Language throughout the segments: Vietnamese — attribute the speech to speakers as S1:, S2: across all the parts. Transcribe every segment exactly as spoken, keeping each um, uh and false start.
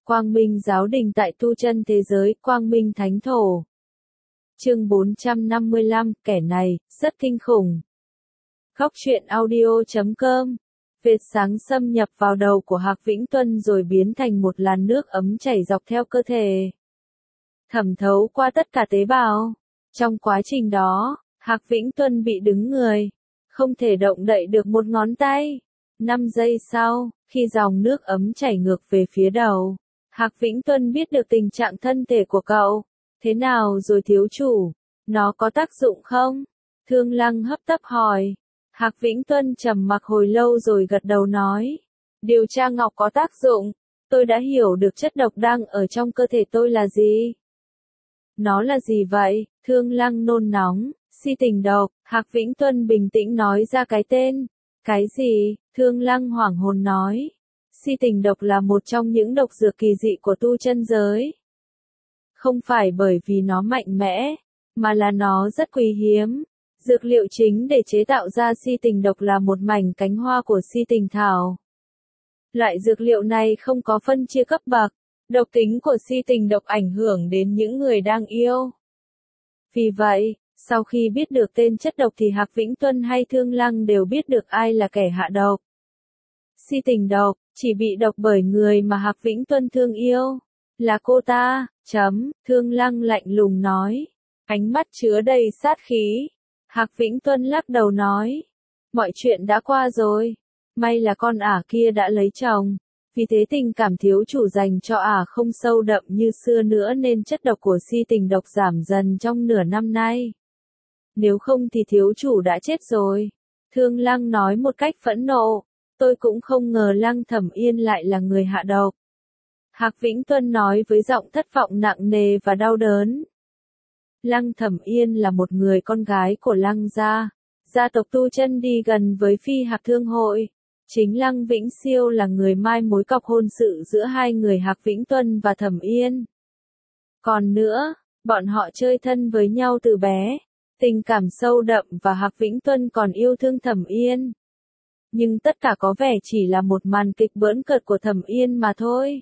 S1: Quang Minh Giáo Đình tại tu chân thế giới, Quang Minh Thánh Thổ. Chương bốn trăm năm mươi lăm, kẻ này, rất kinh khủng. Góc truyện audio chấm com. Vệt sáng xâm nhập vào đầu của Hạc Vĩnh Tuân rồi biến thành một làn nước ấm chảy dọc theo cơ thể. Thẩm thấu qua tất cả tế bào. Trong quá trình đó, Hạc Vĩnh Tuân bị đứng người. Không thể động đậy được một ngón tay. Năm giây sau, khi dòng nước ấm chảy ngược về phía đầu, Hạc Vĩnh Tuân biết được tình trạng thân thể của cậu. Thế nào rồi thiếu chủ? Nó có tác dụng không? Thương Lăng hấp tấp hỏi. Hạc Vĩnh Tuân trầm mặc hồi lâu rồi gật đầu nói. Điều tra ngọc có tác dụng. Tôi đã hiểu được chất độc đang ở trong cơ thể tôi là gì. Nó là gì vậy? Thương Lăng nôn nóng. Si tình độc. Hạc Vĩnh Tuân bình tĩnh nói ra cái tên. Cái gì? Thương Lăng hoảng hồn nói. Si tình độc là một trong những độc dược kỳ dị của tu chân giới. Không phải bởi vì nó mạnh mẽ, mà là nó rất quý hiếm. Dược liệu chính để chế tạo ra si tình độc là một mảnh cánh hoa của si tình thảo. Loại dược liệu này không có phân chia cấp bậc. Độc tính của si tình độc ảnh hưởng đến những người đang yêu. Vì vậy, sau khi biết được tên chất độc thì Hạc Vĩnh Tuân hay Thương Lăng đều biết được ai là kẻ hạ độc. Si tình độc, chỉ bị độc bởi người mà Hạc Vĩnh Tuân thương yêu. Là cô ta, chấm, Thương Lăng lạnh lùng nói. Ánh mắt chứa đầy sát khí. Hạc Vĩnh Tuân lắc đầu nói. Mọi chuyện đã qua rồi. May là con ả kia đã lấy chồng. Vì thế tình cảm thiếu chủ dành cho ả không sâu đậm như xưa nữa nên chất độc của si tình độc giảm dần trong nửa năm nay. Nếu không thì thiếu chủ đã chết rồi. Thương Lăng nói một cách phẫn nộ. Tôi cũng không ngờ Lăng Thẩm Yên lại là người hạ độc. Hạc Vĩnh Tuân nói với giọng thất vọng nặng nề và đau đớn. Lăng Thẩm Yên là một người con gái của Lăng gia. Gia tộc tu chân đi gần với Phi Hạc Thương Hội. Chính Lăng Vĩnh Siêu là người mai mối cọc hôn sự giữa hai người Hạc Vĩnh Tuân và Thẩm Yên. Còn nữa, bọn họ chơi thân với nhau từ bé. Tình cảm sâu đậm và Hạc Vĩnh Tuân còn yêu thương Thẩm Yên. Nhưng tất cả có vẻ chỉ là một màn kịch bỡn cợt của Thẩm Yên mà thôi.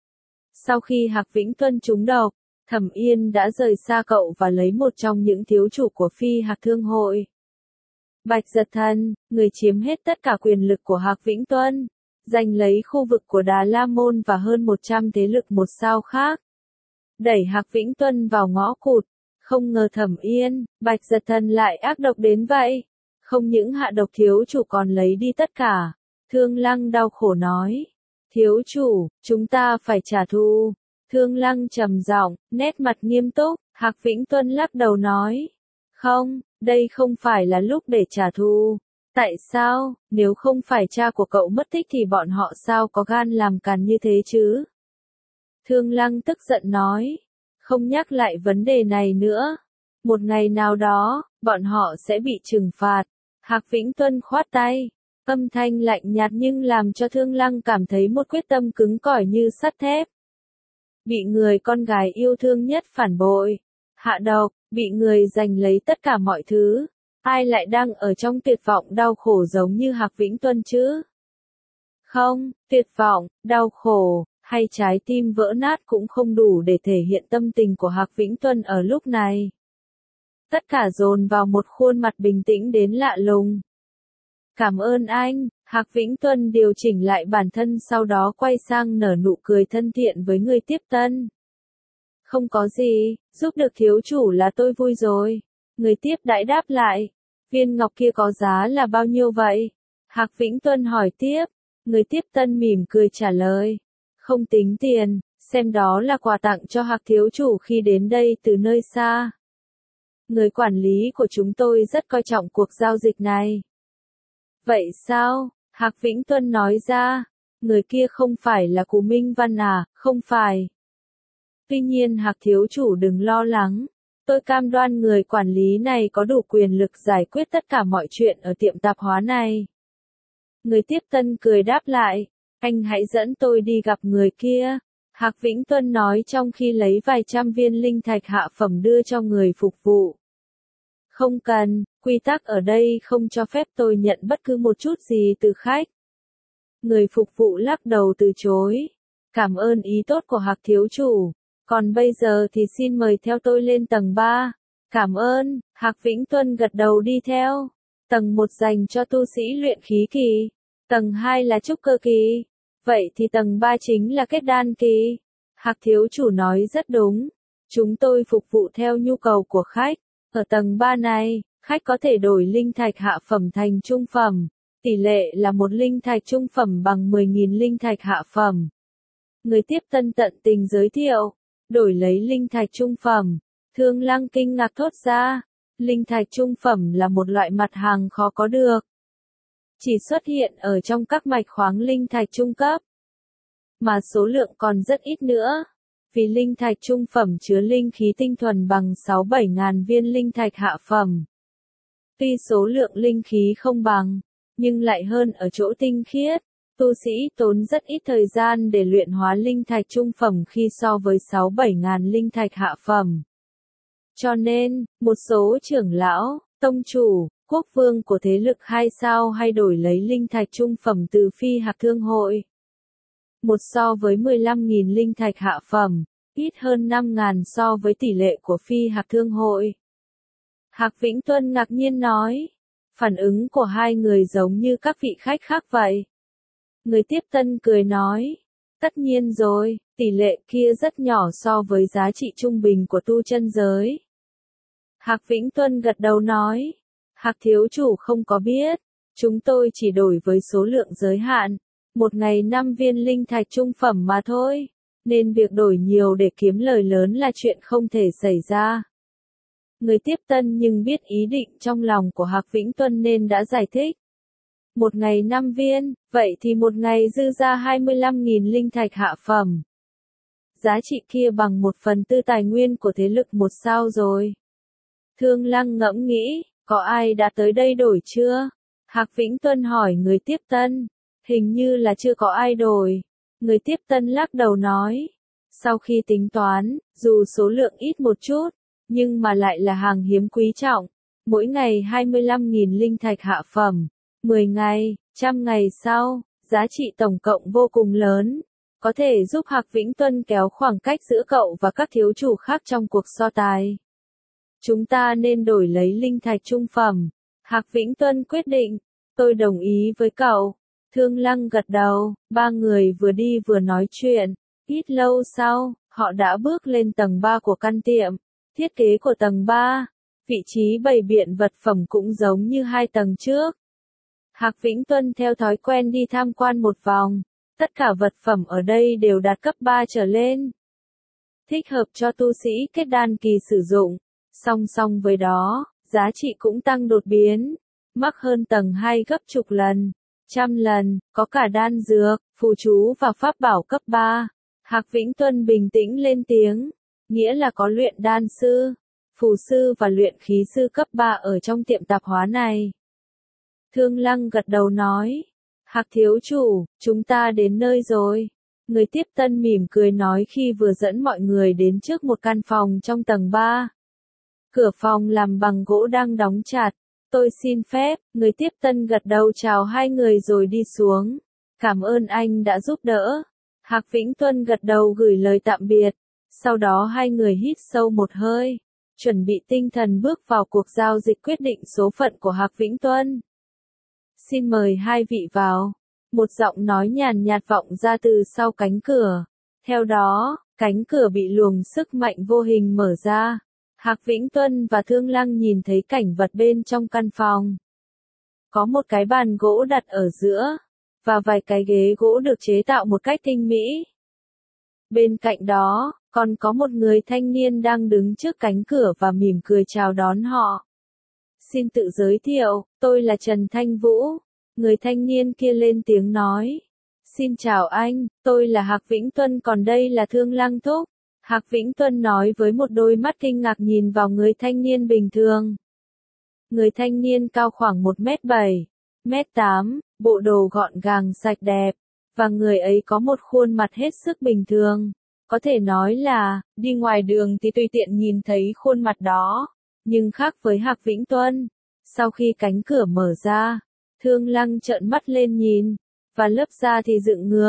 S1: Sau khi Hạc Vĩnh Tuân trúng độc, Thẩm Yên đã rời xa cậu và lấy một trong những thiếu chủ của Phi Hạc Thương Hội. Bạch Giật Thần, người chiếm hết tất cả quyền lực của Hạc Vĩnh Tuân, giành lấy khu vực của Đà La Môn và hơn một trăm thế lực một sao khác. Đẩy Hạc Vĩnh Tuân vào ngõ cụt, không ngờ Thẩm Yên, Bạch Giật Thần lại ác độc đến vậy. Không những hạ độc thiếu chủ còn lấy đi tất cả. Thương Lăng đau khổ nói. Thiếu chủ, chúng ta phải trả thù. Thương Lăng trầm giọng, nét mặt nghiêm túc. Hạc Vĩnh Tuân lắc đầu nói. Không, đây không phải là lúc để trả thù. Tại sao, nếu không phải cha của cậu mất tích thì bọn họ sao có gan làm càn như thế chứ? Thương Lăng tức giận nói. Không nhắc lại vấn đề này nữa. Một ngày nào đó, bọn họ sẽ bị trừng phạt. Hạc Vĩnh Tuân khoát tay. Âm thanh lạnh nhạt nhưng làm cho Thương Lăng cảm thấy một quyết tâm cứng cỏi như sắt thép. Bị người con gái yêu thương nhất phản bội. Hạ độc, bị người giành lấy tất cả mọi thứ. Ai lại đang ở trong tuyệt vọng đau khổ giống như Hạc Vĩnh Tuân chứ? Không, tuyệt vọng, đau khổ, hay trái tim vỡ nát cũng không đủ để thể hiện tâm tình của Hạc Vĩnh Tuân ở lúc này. Tất cả dồn vào một khuôn mặt bình tĩnh đến lạ lùng. Cảm ơn anh, Hạc Vĩnh Tuân điều chỉnh lại bản thân sau đó quay sang nở nụ cười thân thiện với người tiếp tân. Không có gì, giúp được thiếu chủ là tôi vui rồi. Người tiếp đãi đáp lại. Viên ngọc kia có giá là bao nhiêu vậy? Hạc Vĩnh Tuân hỏi tiếp. Người tiếp tân mỉm cười trả lời. Không tính tiền, xem đó là quà tặng cho Hạc thiếu chủ khi đến đây từ nơi xa. Người quản lý của chúng tôi rất coi trọng cuộc giao dịch này. Vậy sao? Hạc Vĩnh Tuân nói ra. Người kia không phải là Cù Minh Văn à, không phải. Tuy nhiên Hạc thiếu chủ đừng lo lắng. Tôi cam đoan người quản lý này có đủ quyền lực giải quyết tất cả mọi chuyện ở tiệm tạp hóa này. Người tiếp tân cười đáp lại. Anh hãy dẫn tôi đi gặp người kia. Hạc Vĩnh Tuân nói trong khi lấy vài trăm viên linh thạch hạ phẩm đưa cho người phục vụ. Không cần, quy tắc ở đây không cho phép tôi nhận bất cứ một chút gì từ khách. Người phục vụ lắc đầu từ chối. Cảm ơn ý tốt của Hạc thiếu chủ. Còn bây giờ thì xin mời theo tôi lên tầng ba. Cảm ơn, Hạc Vĩnh Tuân gật đầu đi theo. Tầng một dành cho tu sĩ luyện khí kỳ. Tầng hai là trúc cơ kỳ. Vậy thì tầng ba chính là kết đan kỳ. Hạc thiếu chủ nói rất đúng. Chúng tôi phục vụ theo nhu cầu của khách. Ở tầng ba này, khách có thể đổi linh thạch hạ phẩm thành trung phẩm. Tỷ lệ là một linh thạch trung phẩm bằng mười nghìn linh thạch hạ phẩm. Người tiếp tân tận tình giới thiệu. Đổi lấy linh thạch trung phẩm. Thương Lăng kinh ngạc thốt ra. Linh thạch trung phẩm là một loại mặt hàng khó có được. Chỉ xuất hiện ở trong các mạch khoáng linh thạch trung cấp. Mà số lượng còn rất ít nữa. Vì linh thạch trung phẩm chứa linh khí tinh thuần bằng sáu bảy ngàn viên linh thạch hạ phẩm. Tuy số lượng linh khí không bằng, nhưng lại hơn ở chỗ tinh khiết. Tu sĩ tốn rất ít thời gian để luyện hóa linh thạch trung phẩm khi so với sáu bảy ngàn linh thạch hạ phẩm. Cho nên, một số trưởng lão, tông chủ, quốc vương của thế lực hai sao hay đổi lấy linh thạch trung phẩm từ Phi Hạc Thương hội. Một so với mười lăm nghìn linh thạch hạ phẩm, ít hơn năm ngàn so với tỷ lệ của Phi Hạc Thương hội. Hạc Vĩnh Tuân ngạc nhiên nói, phản ứng của hai người giống như các vị khách khác vậy. Người tiếp tân cười nói, tất nhiên rồi, tỷ lệ kia rất nhỏ so với giá trị trung bình của tu chân giới. Hạc Vĩnh Tuân gật đầu nói, Hạc thiếu chủ không có biết, chúng tôi chỉ đổi với số lượng giới hạn, một ngày năm viên linh thạch trung phẩm mà thôi, nên việc đổi nhiều để kiếm lời lớn là chuyện không thể xảy ra. Người tiếp tân nhưng biết ý định trong lòng của Hạc Vĩnh Tuân nên đã giải thích. Một ngày năm viên, vậy thì một ngày dư ra hai mươi lăm nghìn linh thạch hạ phẩm. Giá trị kia bằng một phần tư tài nguyên của thế lực một sao rồi. Thương Lăng ngẫm nghĩ, có ai đã tới đây đổi chưa? Hạc Vĩnh Tuân hỏi người tiếp tân. Hình như là chưa có ai đổi. Người tiếp tân lắc đầu nói. Sau khi tính toán, dù số lượng ít một chút, nhưng mà lại là hàng hiếm quý trọng. Mỗi ngày hai mươi lăm nghìn linh thạch hạ phẩm. mười ngày, trăm ngày sau, giá trị tổng cộng vô cùng lớn. Có thể giúp Hạc Vĩnh Tuân kéo khoảng cách giữa cậu và các thiếu chủ khác trong cuộc so tài. Chúng ta nên đổi lấy linh thạch trung phẩm. Hạc Vĩnh Tuân quyết định. Tôi đồng ý với cậu. Thương Lăng gật đầu. Ba người vừa đi vừa nói chuyện. Ít lâu sau, họ đã bước lên tầng ba của căn tiệm. Thiết kế của tầng ba. Vị trí bày biện vật phẩm cũng giống như hai tầng trước. Hạc Vĩnh Tuân theo thói quen đi tham quan một vòng. Tất cả vật phẩm ở đây đều đạt cấp ba trở lên. Thích hợp cho tu sĩ kết đan kỳ sử dụng. Song song với đó, giá trị cũng tăng đột biến. Mắc hơn tầng hai gấp chục lần, trăm lần, có cả đan dược, phù chú và pháp bảo cấp ba. Hạc Vĩnh Tuân bình tĩnh lên tiếng. Nghĩa là có luyện đan sư, phù sư và luyện khí sư cấp ba ở trong tiệm tạp hóa này. Thương Lăng gật đầu nói. Hạc thiếu chủ, chúng ta đến nơi rồi. Người tiếp tân mỉm cười nói khi vừa dẫn mọi người đến trước một căn phòng trong tầng ba. Cửa phòng làm bằng gỗ đang đóng chặt. Tôi xin phép, người tiếp tân gật đầu chào hai người rồi đi xuống. Cảm ơn anh đã giúp đỡ. Hạc Vĩnh Tuân gật đầu gửi lời tạm biệt. Sau đó hai người hít sâu một hơi. Chuẩn bị tinh thần bước vào cuộc giao dịch quyết định số phận của Hạc Vĩnh Tuân. Xin mời hai vị vào. Một giọng nói nhàn nhạt vọng ra từ sau cánh cửa. Theo đó, cánh cửa bị luồng sức mạnh vô hình mở ra. Hạc Vĩnh Tuân và Thương Lăng nhìn thấy cảnh vật bên trong căn phòng. Có một cái bàn gỗ đặt ở giữa, và vài cái ghế gỗ được chế tạo một cách tinh mỹ. Bên cạnh đó, còn có một người thanh niên đang đứng trước cánh cửa và mỉm cười chào đón họ. Xin tự giới thiệu, tôi là Trần Thanh Vũ. Người thanh niên kia lên tiếng nói. Xin chào anh, tôi là Hạc Vĩnh Tuân còn đây là Thương Lăng thúc. Hạc Vĩnh Tuân nói với một đôi mắt kinh ngạc nhìn vào người thanh niên bình thường. Người thanh niên cao khoảng một mét bảy, mét tám, bộ đồ gọn gàng sạch đẹp, và người ấy có một khuôn mặt hết sức bình thường. Có thể nói là, đi ngoài đường thì tùy tiện nhìn thấy khuôn mặt đó, nhưng khác với Hạc Vĩnh Tuân. Sau khi cánh cửa mở ra, Thương Lăng trợn mắt lên nhìn, và lớp da thì dựng ngược,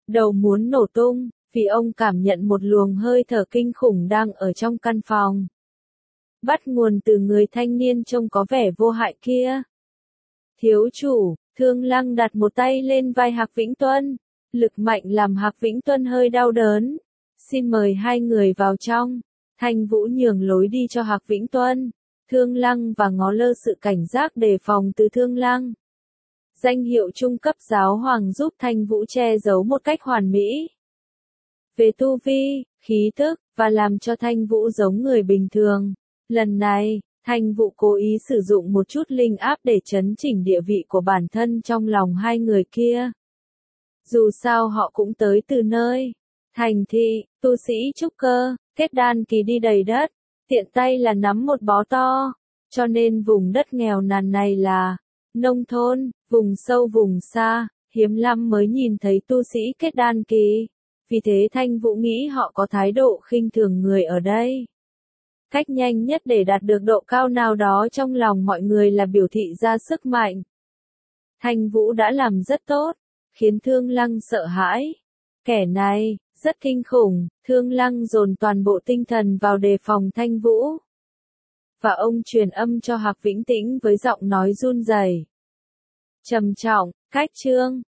S1: đầu muốn nổ tung, vì ông cảm nhận một luồng hơi thở kinh khủng đang ở trong căn phòng. Bắt nguồn từ người thanh niên trông có vẻ vô hại kia. Thiếu chủ, Thương Lăng đặt một tay lên vai Hạc Vĩnh Tuân, lực mạnh làm Hạc Vĩnh Tuân hơi đau đớn. Xin mời hai người vào trong. Thanh Vũ nhường lối đi cho Hạc Vĩnh Tuân. Thương Lăng và ngó lơ sự cảnh giác đề phòng từ Thương Lăng. Danh hiệu trung cấp giáo hoàng giúp Thanh Vũ che giấu một cách hoàn mỹ. Về tu vi, khí thức, và làm cho Thanh Vũ giống người bình thường. Lần này, Thanh Vũ cố ý sử dụng một chút linh áp để chấn chỉnh địa vị của bản thân trong lòng hai người kia. Dù sao họ cũng tới từ nơi thành thị, tu sĩ trúc cơ, kết đan kỳ đi đầy đất, tiện tay là nắm một bó to, cho nên vùng đất nghèo nàn này là nông thôn, vùng sâu vùng xa, hiếm lắm mới nhìn thấy tu sĩ kết đan kỳ. Vì thế Thanh Vũ nghĩ họ có thái độ khinh thường người ở đây. Cách nhanh nhất để đạt được độ cao nào đó trong lòng mọi người là biểu thị ra sức mạnh. Thanh Vũ đã làm rất tốt, khiến Thương Lăng sợ hãi. Kẻ này, rất kinh khủng, Thương Lăng dồn toàn bộ tinh thần vào đề phòng Thanh Vũ. Và ông truyền âm cho Hạc Vĩnh Tĩnh với giọng nói run rẩy. Trầm trọng, cách chương,